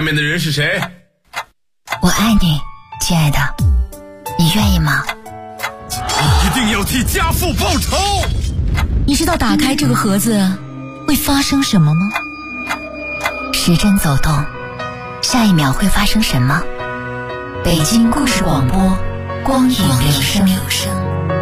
外面的人是谁？ 我爱你，亲爱的，你愿意吗？ 你一定要替家父报仇！ 你知道打开这个盒子会发生什么吗？时针走动，下一秒会发生什么？北京故事广播，光影留声。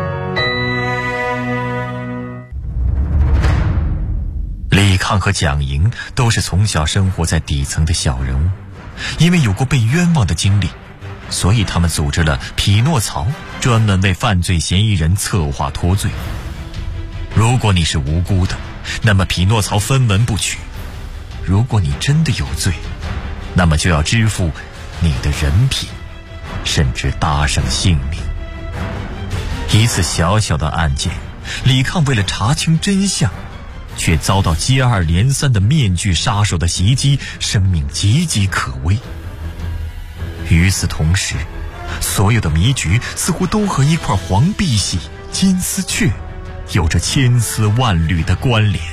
李抗和蒋莹都是从小生活在底层的小人物，因为有过被冤枉的经历，所以他们组织了匹诺曹，专门为犯罪嫌疑人策划脱罪。如果你是无辜的，那么匹诺曹分文不取；如果你真的有罪，那么就要支付你的人品，甚至搭上性命。一次小小的案件，李抗为了查清真相，却遭到接二连三的面具杀手的袭击，生命岌岌可危。与此同时，所有的迷局似乎都和一块黄碧玺、金丝雀有着千丝万缕的关联。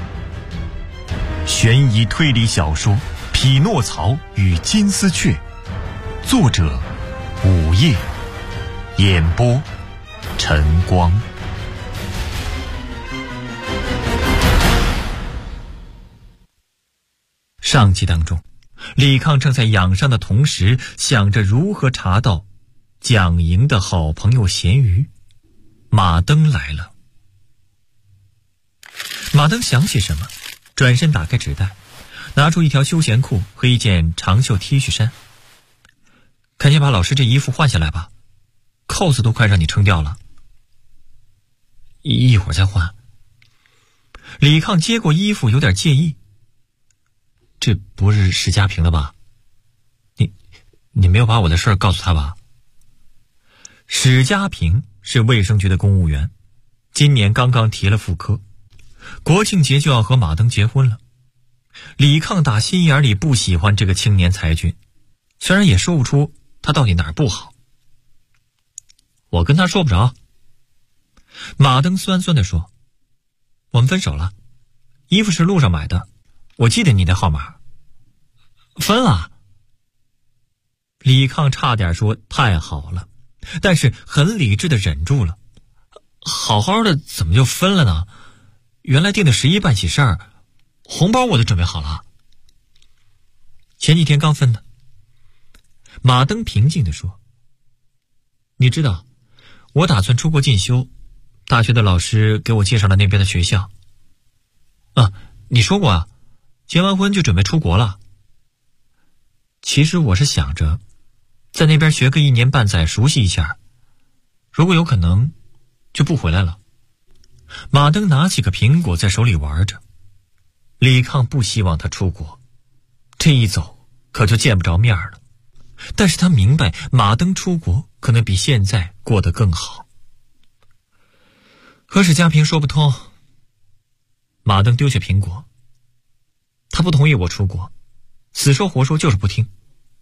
悬疑推理小说《匹诺曹与金丝雀》，作者午夜，演播晨光。上集当中，李抗正在养伤的同时，想着如何查到蒋莹的好朋友咸鱼。马登来了。马登想起什么，转身打开纸袋，拿出一条休闲裤和一件长袖 T 恤衫。赶紧把老师这衣服换下来吧，扣子都快让你撑掉了。一会儿再换。李抗接过衣服，有点介意。这不是史家平的吧？你没有把我的事儿告诉他吧？史家平是卫生局的公务员，今年刚刚提了副科，国庆节就要和马登结婚了。李抗打心眼里不喜欢这个青年才俊，虽然也说不出他到底哪儿不好。我跟他说不着。马登酸酸地说，我们分手了，衣服是路上买的，我记得你的号码。分了。李抗差点说太好了，但是很理智地忍住了。好好的怎么就分了呢？原来订的11办喜事儿，红包我都准备好了。前几天刚分的。马登平静地说，你知道我打算出国进修，大学的老师给我介绍了那边的学校。你说过啊，结完婚就准备出国了。其实我是想着在那边学个1年半载，熟悉一下，如果有可能就不回来了。马登拿起个苹果在手里玩着。李抗不希望他出国，这一走可就见不着面了。但是他明白马登出国可能比现在过得更好。和史家平说不通。马登丢下苹果，他不同意我出国，死说活说就是不听。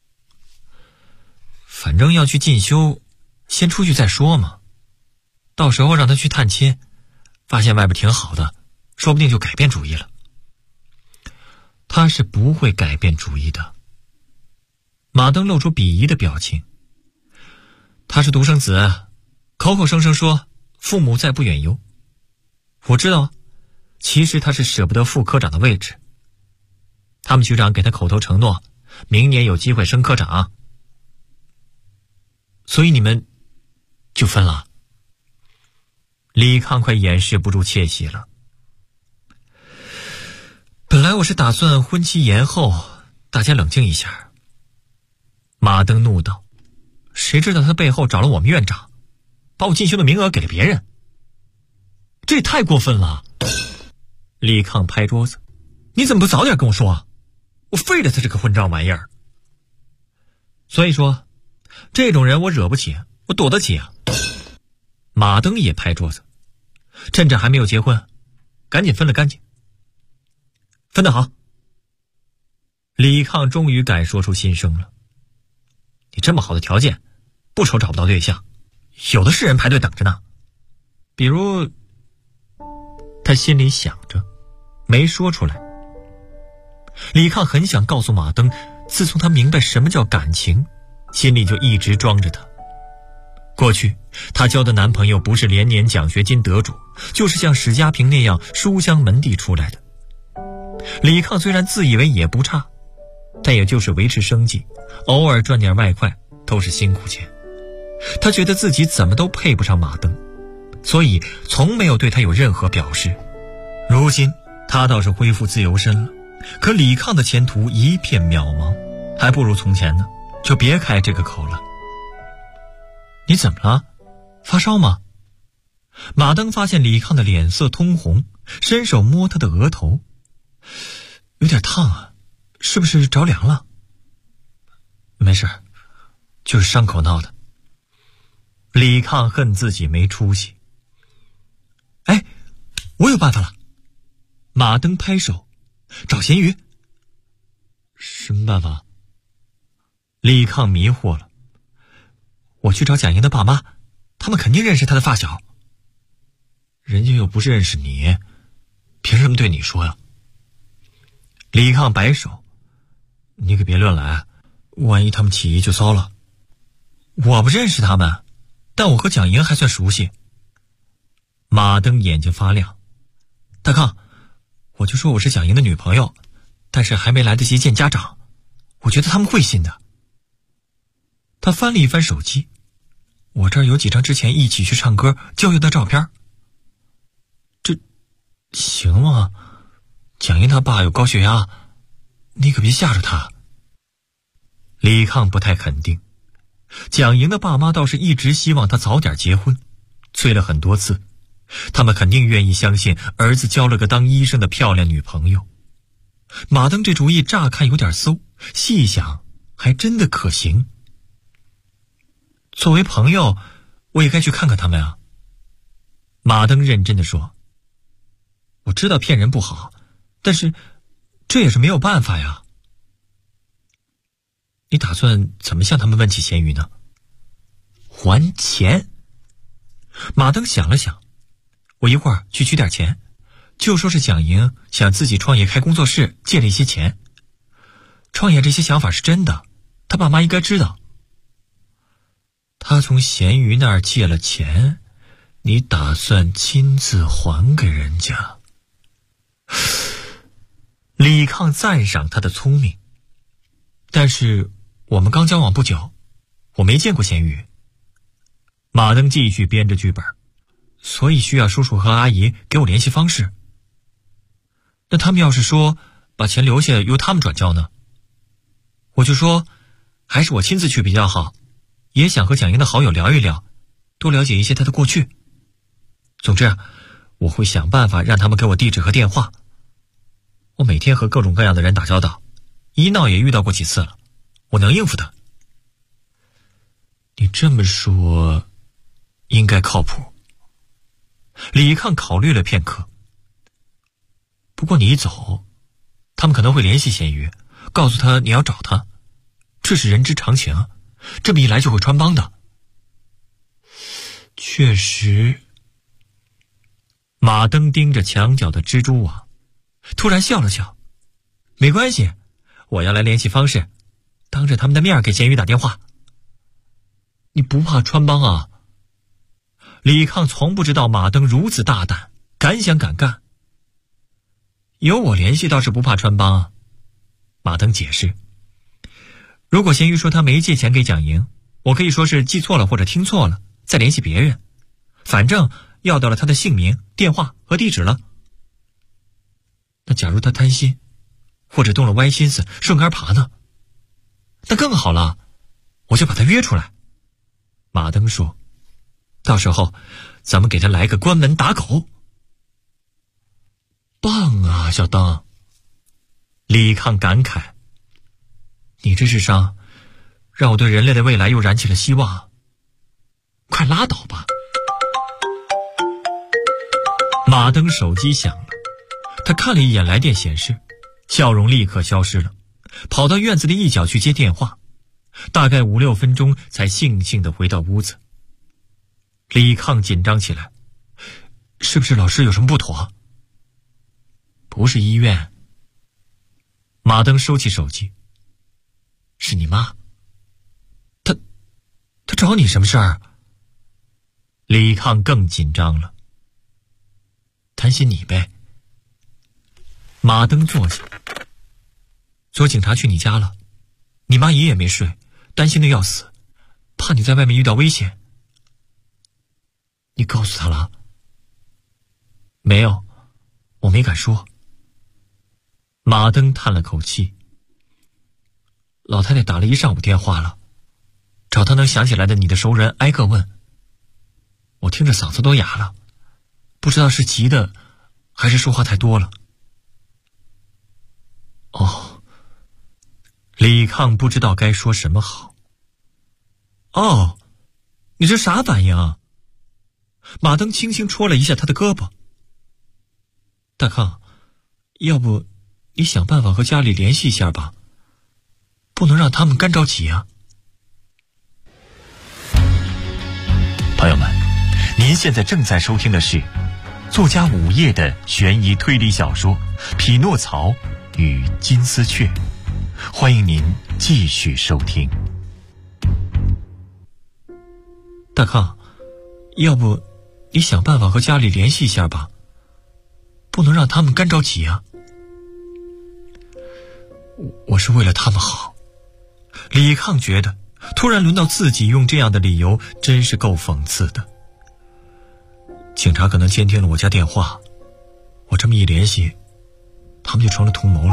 反正要去进修，先出去再说嘛。到时候让他去探亲，发现外边挺好的，说不定就改变主意了。他是不会改变主意的。马登露出鄙夷的表情。他是独生子，口口声声说父母在不远游。我知道，其实他是舍不得副科长的位置。他们局长给他口头承诺，明年有机会升科长。所以你们就分了。李抗快掩饰不住窃喜了。本来我是打算婚期延后，大家冷静一下。马登怒道，谁知道他背后找了我们院长，把我进修的名额给了别人，这也太过分了。李抗拍桌子，你怎么不早点跟我说啊？我废了他这个混账玩意儿。所以说这种人我惹不起，我躲得起啊。马登也拍桌子，趁着还没有结婚，赶紧分了干净。分得好。李抗终于敢说出心声了。你这么好的条件，不愁找不到对象，有的是人排队等着呢。比如，他心里想着，没说出来。李抗很想告诉马登， 自从她明白什么叫感情，心里就一直装着她。过去她交的男朋友不是连年奖学金得主，就是像史家平那样书香门第出来的。李抗虽然自以为也不差，但也就是维持生计，偶尔赚点外快都是辛苦钱。他觉得自己怎么都配不上马登，所以从没有对他有任何表示。如今他倒是恢复自由身了，可李抗的前途一片渺茫，还不如从前呢，就别开这个口了。你怎么了？发烧吗？马登发现李抗的脸色通红，伸手摸他的额头，有点烫啊，是不是着凉了？没事，就是伤口闹的。李抗恨自己没出息。哎，我有办法了！马登拍手，找咸鱼。什么办法？李抗迷惑了。我去找蒋莹的爸妈，他们肯定认识他的发小。人家又不是认识你，凭什么对你说呀？李抗摆手，你可别乱来，万一他们起疑就糟了。我不认识他们，但我和蒋莹还算熟悉。马登眼睛发亮，大康，我就说我是蒋莹的女朋友，但是还没来得及见家长，我觉得他们会信的。他翻了一翻手机，我这儿有几张之前一起去唱歌郊游的照片。这行吗？蒋莹他爸有高血压，你可别吓着他。李抗不太肯定，蒋莹的爸妈倒是一直希望他早点结婚，催了很多次，他们肯定愿意相信儿子交了个当医生的漂亮女朋友。马登这主意乍看有点馊，细想还真的可行。作为朋友，我也该去看看他们啊。马登认真地说，我知道骗人不好，但是这也是没有办法呀。你打算怎么向他们问起咸鱼呢？还钱。马登想了想，我一会儿去取点钱，就说是蒋莹想自己创业开工作室，借了一些钱。创业这些想法是真的，他爸妈应该知道。他从咸鱼那儿借了钱，你打算亲自还给人家？李抗赞赏他的聪明，但是我们刚交往不久，我没见过咸鱼。马登继续编着剧本，所以需要叔叔和阿姨给我联系方式。那他们要是说把钱留下由他们转交呢？我就说还是我亲自去比较好，也想和蒋莹的好友聊一聊，多了解一些他的过去。总之我会想办法让他们给我地址和电话。我每天和各种各样的人打交道，一闹也遇到过几次了，我能应付的。你这么说应该靠谱。李抗考虑了片刻，不过你一走，他们可能会联系咸鱼，告诉他你要找他，这是人之常情，这么一来就会穿帮的。确实。马登盯着墙角的蜘蛛网，突然笑了笑，没关系，我要来联系方式，当着他们的面给咸鱼打电话。你不怕穿帮啊？李抗从不知道马登如此大胆，敢想敢干。有我联系倒是不怕穿帮啊。马登解释，如果咸鱼说他没借钱给蒋莹，我可以说是记错了或者听错了，再联系别人，反正要到了他的姓名、电话和地址了。那假如他贪心，或者动了歪心思，顺杆爬呢？那更好了，我就把他约出来。马登说，到时候咱们给他来个关门打狗。棒啊，小登！李抗感慨，你这智商让我对人类的未来又燃起了希望。快拉倒吧。马登手机响了，他看了一眼来电显示，笑容立刻消失了，跑到院子的一角去接电话，大概5-6分钟才悻悻地回到屋子。李抗紧张起来，是不是老师有什么不妥？不是医院。马登收起手机， 是你妈。他找你什么事儿？李抗更紧张了。担心你呗。马登坐下。昨警察去你家了，你妈一夜没睡，担心的要死，怕你在外面遇到危险。你告诉他了？没有，我没敢说。马登叹了口气。老太太打了一上午电话了，找她能想起来的你的熟人挨个问。我听着嗓子都哑了，不知道是急的还是说话太多了。哦，李抗不知道该说什么好。哦，你这啥反应啊？马登轻轻戳了一下他的胳膊。大抗，要不你想办法和家里联系一下吧，不能让他们干着急啊。 朋友们，您现在正在收听的是作家午夜的悬疑推理小说《匹诺曹与金丝雀》，欢迎您继续收听。 大抗，要不你想办法和家里联系一下吧，不能让他们干着急啊。我是为了他们好。李抗觉得突然轮到自己用这样的理由真是够讽刺的。警察可能监听了我家电话，我这么一联系，他们就成了同谋了。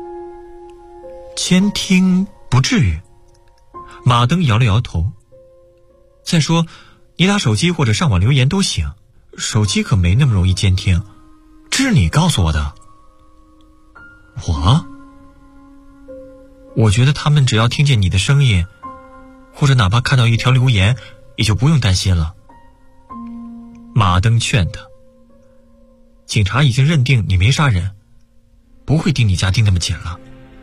监听不至于。马登摇了摇头。再说你打手机或者上网留言都行，手机可没那么容易监听，这是你告诉我的。我觉得他们只要听见你的声音，或者哪怕看到一条留言，也就不用担心了。马登劝他，警察已经认定你没杀人，不会盯你家盯那么紧了。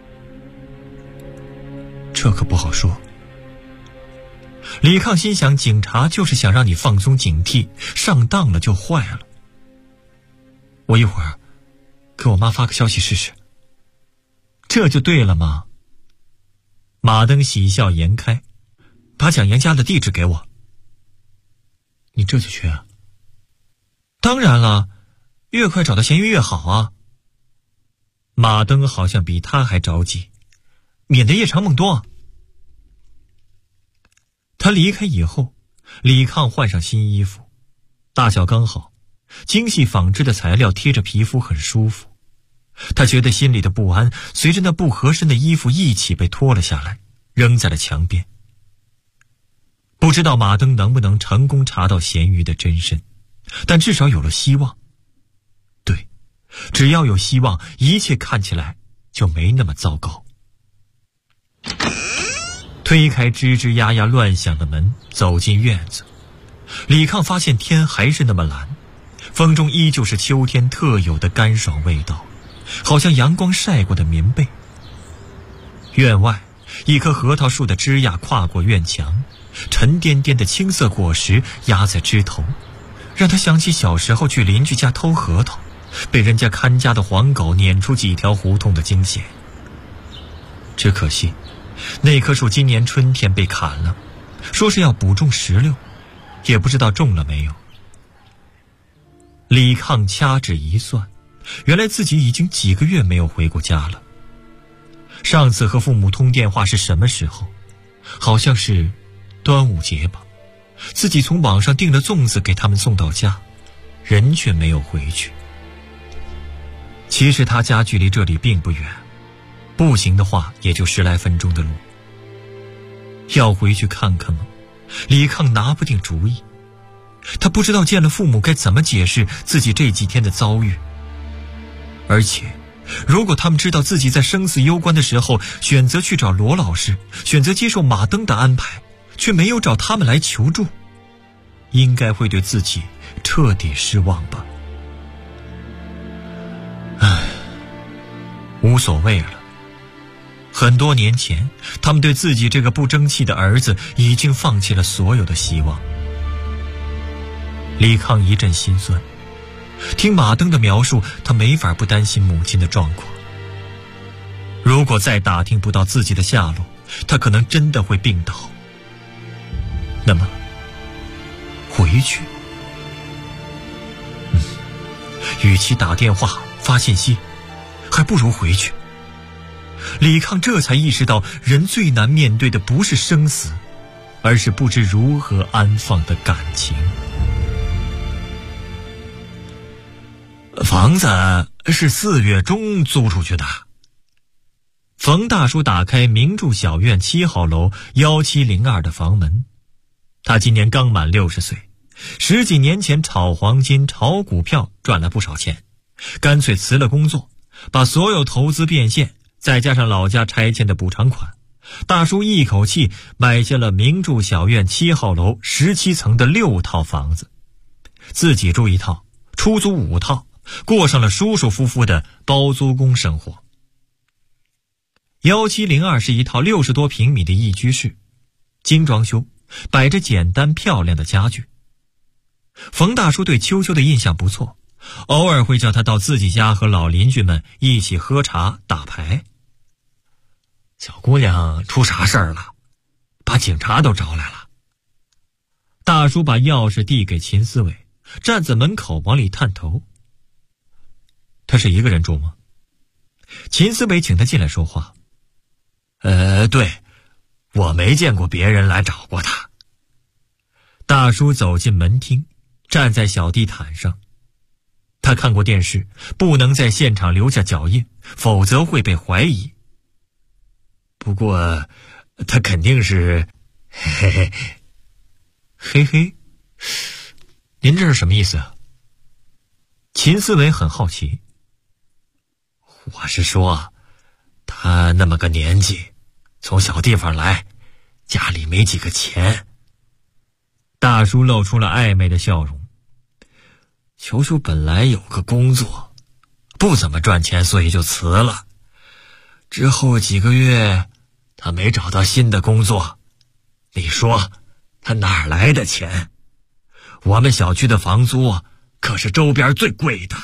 这可不好说。李抗心想，警察就是想让你放松警惕，上当了就坏了。我一会儿给我妈发个消息试试。这就对了嘛。马登喜笑颜开，把蒋岩家的地址给我。你这就去啊？当然了，越快找到嫌疑越好啊。马登好像比他还着急，免得夜长梦多。他离开以后，李抗换上新衣服，大小刚好，精细纺织的材料贴着皮肤很舒服。他觉得心里的不安随着那不合身的衣服一起被脱了下来，扔在了墙边。不知道马登能不能成功查到咸鱼的真身，但至少有了希望。对，只要有希望，一切看起来就没那么糟糕。推开吱吱呀呀乱响的门，走进院子。李抗发现天还是那么蓝，风中依旧是秋天特有的干爽味道，好像阳光晒过的棉被。院外一棵核桃树的枝桠跨过院墙，沉甸甸的青色果实压在枝头，让他想起小时候去邻居家偷核桃，被人家看家的黄狗撵出几条胡同的惊险。只可惜那棵树今年春天被砍了，说是要补种石榴，也不知道种了没有。李抗掐指一算，原来自己已经几个月没有回过家了。上次和父母通电话是什么时候？好像是端午节吧。自己从网上订了粽子给他们送到家，人却没有回去。其实他家距离这里并不远，步行的话也就10来分钟的路。要回去看看吗？李抗拿不定主意。他不知道见了父母该怎么解释自己这几天的遭遇。而且如果他们知道自己在生死攸关的时候选择去找罗老师，选择接受马登的安排，却没有找他们来求助，应该会对自己彻底失望吧。唉，无所谓了。很多年前，他们对自己这个不争气的儿子已经放弃了所有的希望。李抗一阵心酸，听马登的描述，他没法不担心母亲的状况。如果再打听不到自己的下落， 他可能真的会病倒。那么回去，与其打电话发信息，还不如回去。李抗这才意识到，人最难面对的不是生死，而是不知如何安放的感情。房子是4月中租出去的。冯大叔打开明柱小院7号楼1702的房门。他今年刚满60岁，10几年前炒黄金、炒股票赚了不少钱，干脆辞了工作，把所有投资变现，再加上老家拆迁的补偿款，大叔一口气买下了明柱小院7号楼17层的6套房子，自己住1套，出租5套，过上了舒舒服服的包租公生活。1702是一套60多平米的一居室，精装修，摆着简单漂亮的家具。冯大叔对秋秋的印象不错，偶尔会叫他到自己家和老邻居们一起喝茶打牌。小姑娘出啥事儿了？把警察都招来了。大叔把钥匙递给秦思伟，站在门口往里探头。他是一个人住吗？秦思伟请他进来说话。对，我没见过别人来找过他。大叔走进门厅，站在小地毯上。他看过电视，不能在现场留下脚印，否则会被怀疑。不过他肯定是嘿嘿嘿嘿，您这是什么意思啊？秦思维很好奇。我是说，他那么个年纪，从小地方来，家里没几个钱。大叔露出了暧昧的笑容。球球本来有个工作，不怎么赚钱，所以就辞了。之后几个月，他没找到新的工作。你说，他哪来的钱？我们小区的房租可是周边最贵的。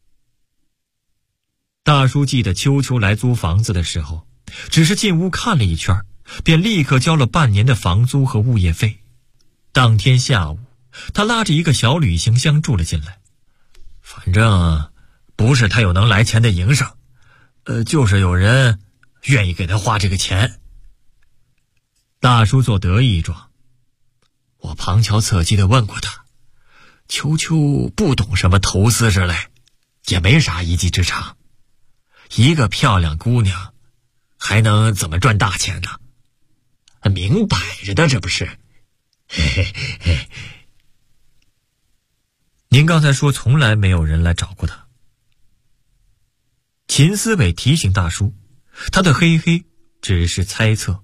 大叔记得秋秋来租房子的时候，只是进屋看了一圈，便立刻交了半年的房租和物业费。当天下午，他拉着一个小旅行箱住了进来。反正不是他有能来钱的营生，就是有人愿意给他花这个钱。大叔做得意状。我旁敲侧击地问过他，秋秋不懂什么投资之类，也没啥一技之长。一个漂亮姑娘，还能怎么赚大钱呢？明摆着的，这不是？嘿嘿嘿。您刚才说从来没有人来找过他。秦思伟提醒大叔，他的嘿嘿只是猜测。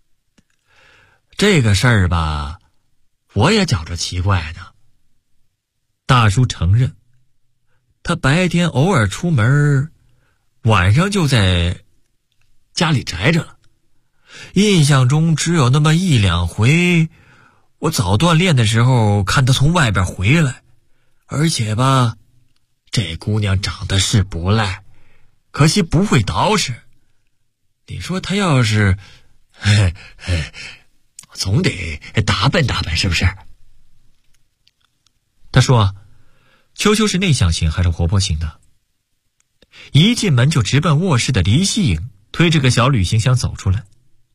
这个事儿吧，我也觉着奇怪呢。大叔承认，他白天偶尔出门，晚上就在家里宅着了。印象中只有那么1、2回，我早锻炼的时候看他从外边回来。而且吧，这姑娘长得是不赖，可惜不会捯饬。你说她要是，总得打扮打扮，是不是？他说，秋秋是内向型还是活泼型的？一进门就直奔卧室的黎希颖推着个小旅行箱走出来。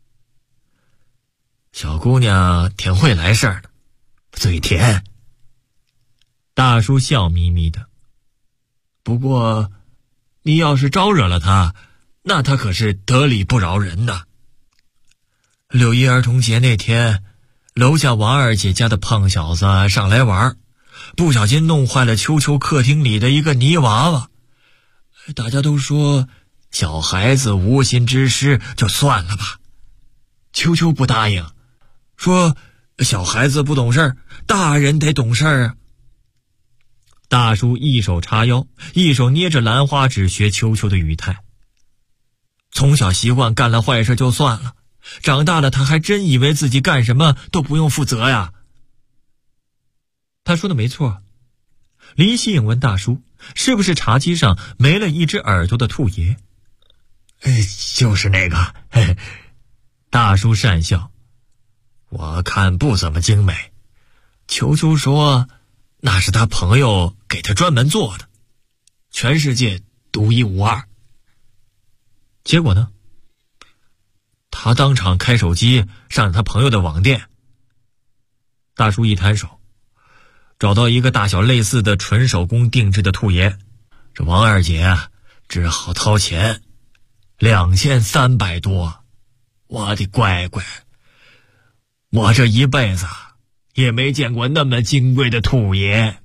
小姑娘挺会来事儿的，嘴甜。大叔笑眯眯的。不过，你要是招惹了他，那他可是得理不饶人呐。6·1儿童节那天，楼下王二姐家的胖小子上来玩，不小心弄坏了秋秋客厅里的一个泥娃娃。大家都说，小孩子无心之失，就算了吧。秋秋不答应，说小孩子不懂事儿，大人得懂事儿啊。大叔一手叉腰，一手捏着兰花指学秋秋的语态。从小习惯干了坏事就算了，长大了他还真以为自己干什么都不用负责呀。他说的没错。黎希颖问大叔，是不是茶几上没了一只耳朵的兔爷？就是那个。 大叔讪笑：“我看不怎么精美。”球球说：“那是他朋友给他专门做的，全世界独一无二。”结果呢？他当场开手机上他朋友的网店。大叔一摊手，找到一个大小类似的纯手工定制的兔爷。这王二姐啊，只好掏钱，2300多。我的乖乖，我这一辈子也没见过那么金贵的兔爷。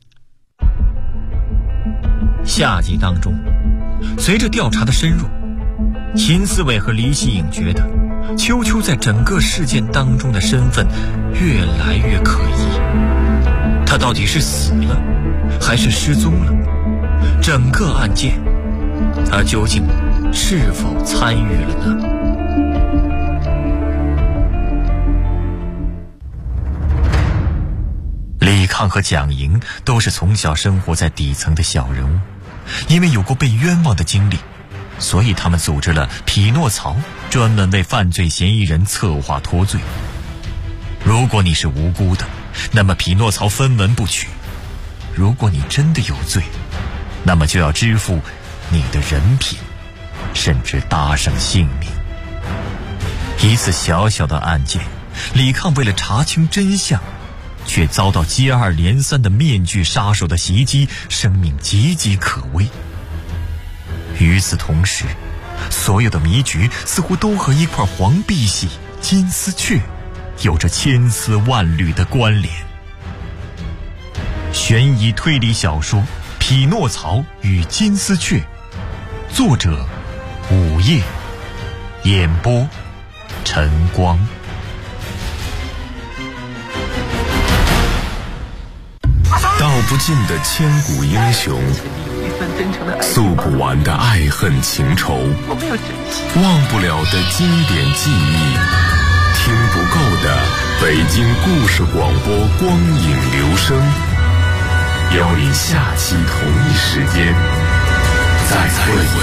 下集当中，随着调查的深入，秦思伟和黎希颖觉得秋秋在整个事件当中的身份越来越可疑。他到底是死了还是失踪了？整个案件他究竟是否参与了呢？ 李抗和蒋莹都是从小生活在底层的小人物，因为有过被冤枉的经历，所以他们组织了匹诺曹，专门为犯罪嫌疑人策划脱罪。如果你是无辜的，那么匹诺曹分文不取；如果你真的有罪，那么就要支付你的人品，甚至搭上性命。一次小小的案件，李抗为了查清真相，却遭到接二连三的面具杀手的袭击，生命岌岌可危。与此同时，所有的谜局似乎都和一块黄碧玺、金丝雀有着千丝万缕的关联。悬疑推理小说《匹诺曹与金丝雀》，作者午夜，演播晨光。 道不尽的千古英雄，诉不完的爱恨情仇，忘不了的经典记忆，听不够的北京故事广播光影留声，邀你下期同一时间再会。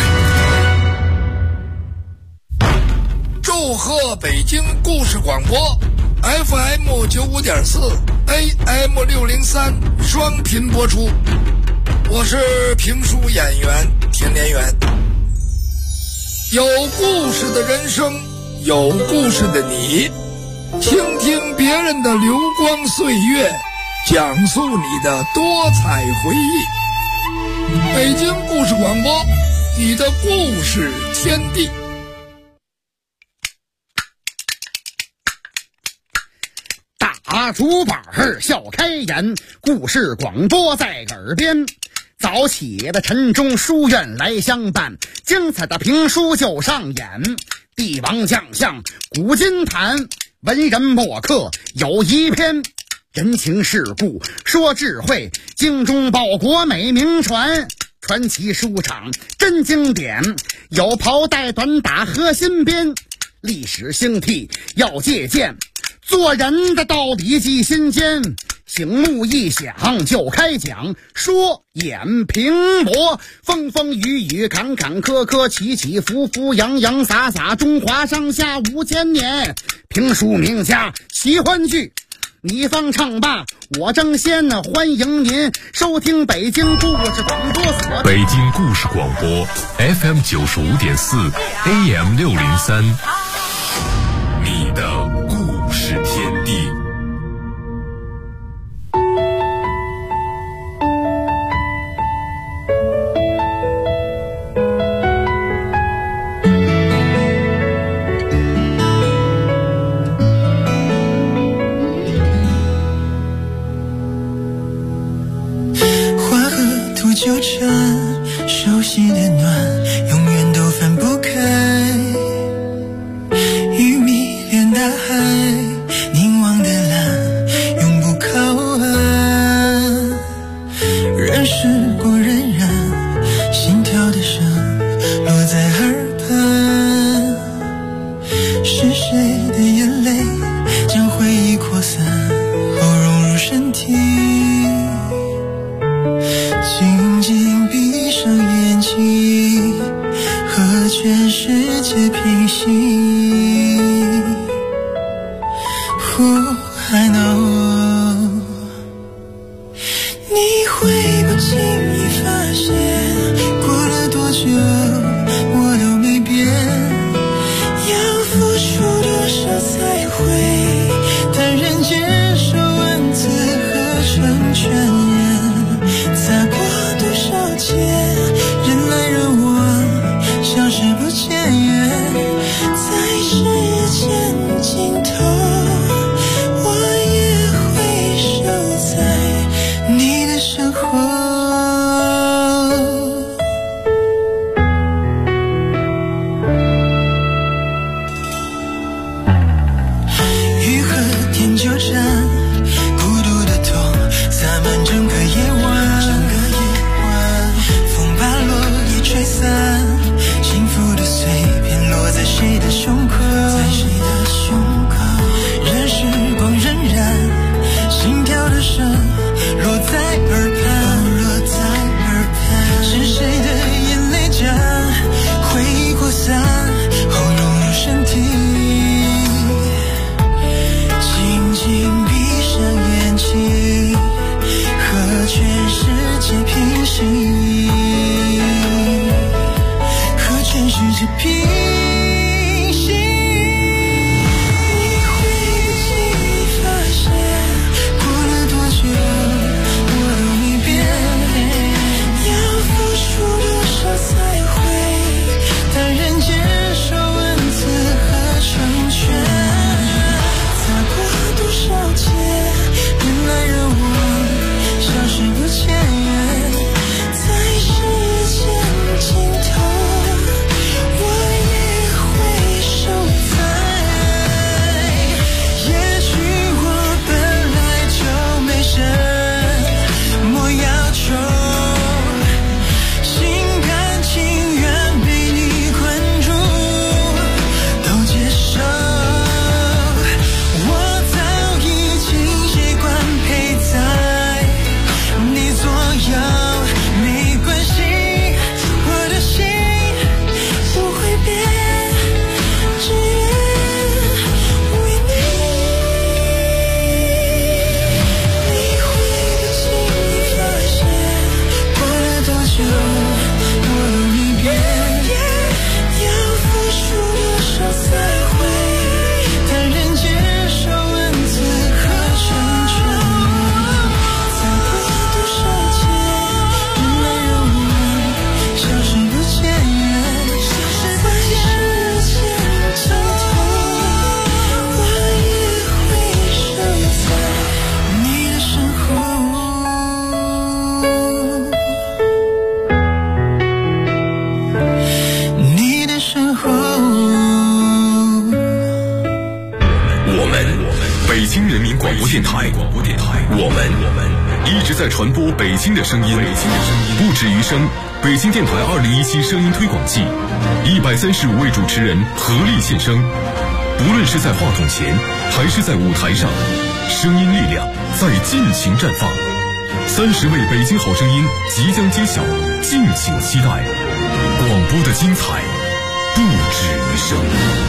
祝贺北京故事广播 FM95.4 AM603 双频播出，我是评书演员田连元。有故事的人生，有故事的你，倾听别人的流光岁月，讲述你的多彩回忆。北京故事广播，你的故事天地。 大竹板笑开颜，故事广播在耳边。早起的晨钟书院来相伴，精彩的评书就上演。帝王将相古今谈，文人墨客有一篇。人情世故说智慧，精忠报国美名传。传奇书场真经典，有袍带短打和新编。历史兴替要借鉴，做人的道理记心间。醒目一响就开讲，说演评驳，风风雨雨坎坎坷坷，起起伏伏洋洋洒洒，中华上下5000年。评书名家奇欢剧，你方唱罢我争先，欢迎您收听北京故事广播所。 北京故事广播 FM95.4 AM603， 你的故事天地。 纠缠，熟悉的暖永远都分不开，与迷恋大海，凝望的蓝永不靠岸，人世过荏苒，心跳的声落在耳畔，是谁的眼泪将回忆扩散后融入身体，静静闭上眼睛，和全世界平行。 试着平息。你会不经意发现，过了多久我都没变，要付出多少才会坦然接受文字和成全，擦过多少劫，原来让我消失不见。 一直在传播北京的声音，不止于声。北京电台2017声音推广季，135位主持人合力献声。不论是在话筒前，还是在舞台上，声音力量在尽情绽放。30位北京好声音即将揭晓，敬请期待。广播的精彩不止于声。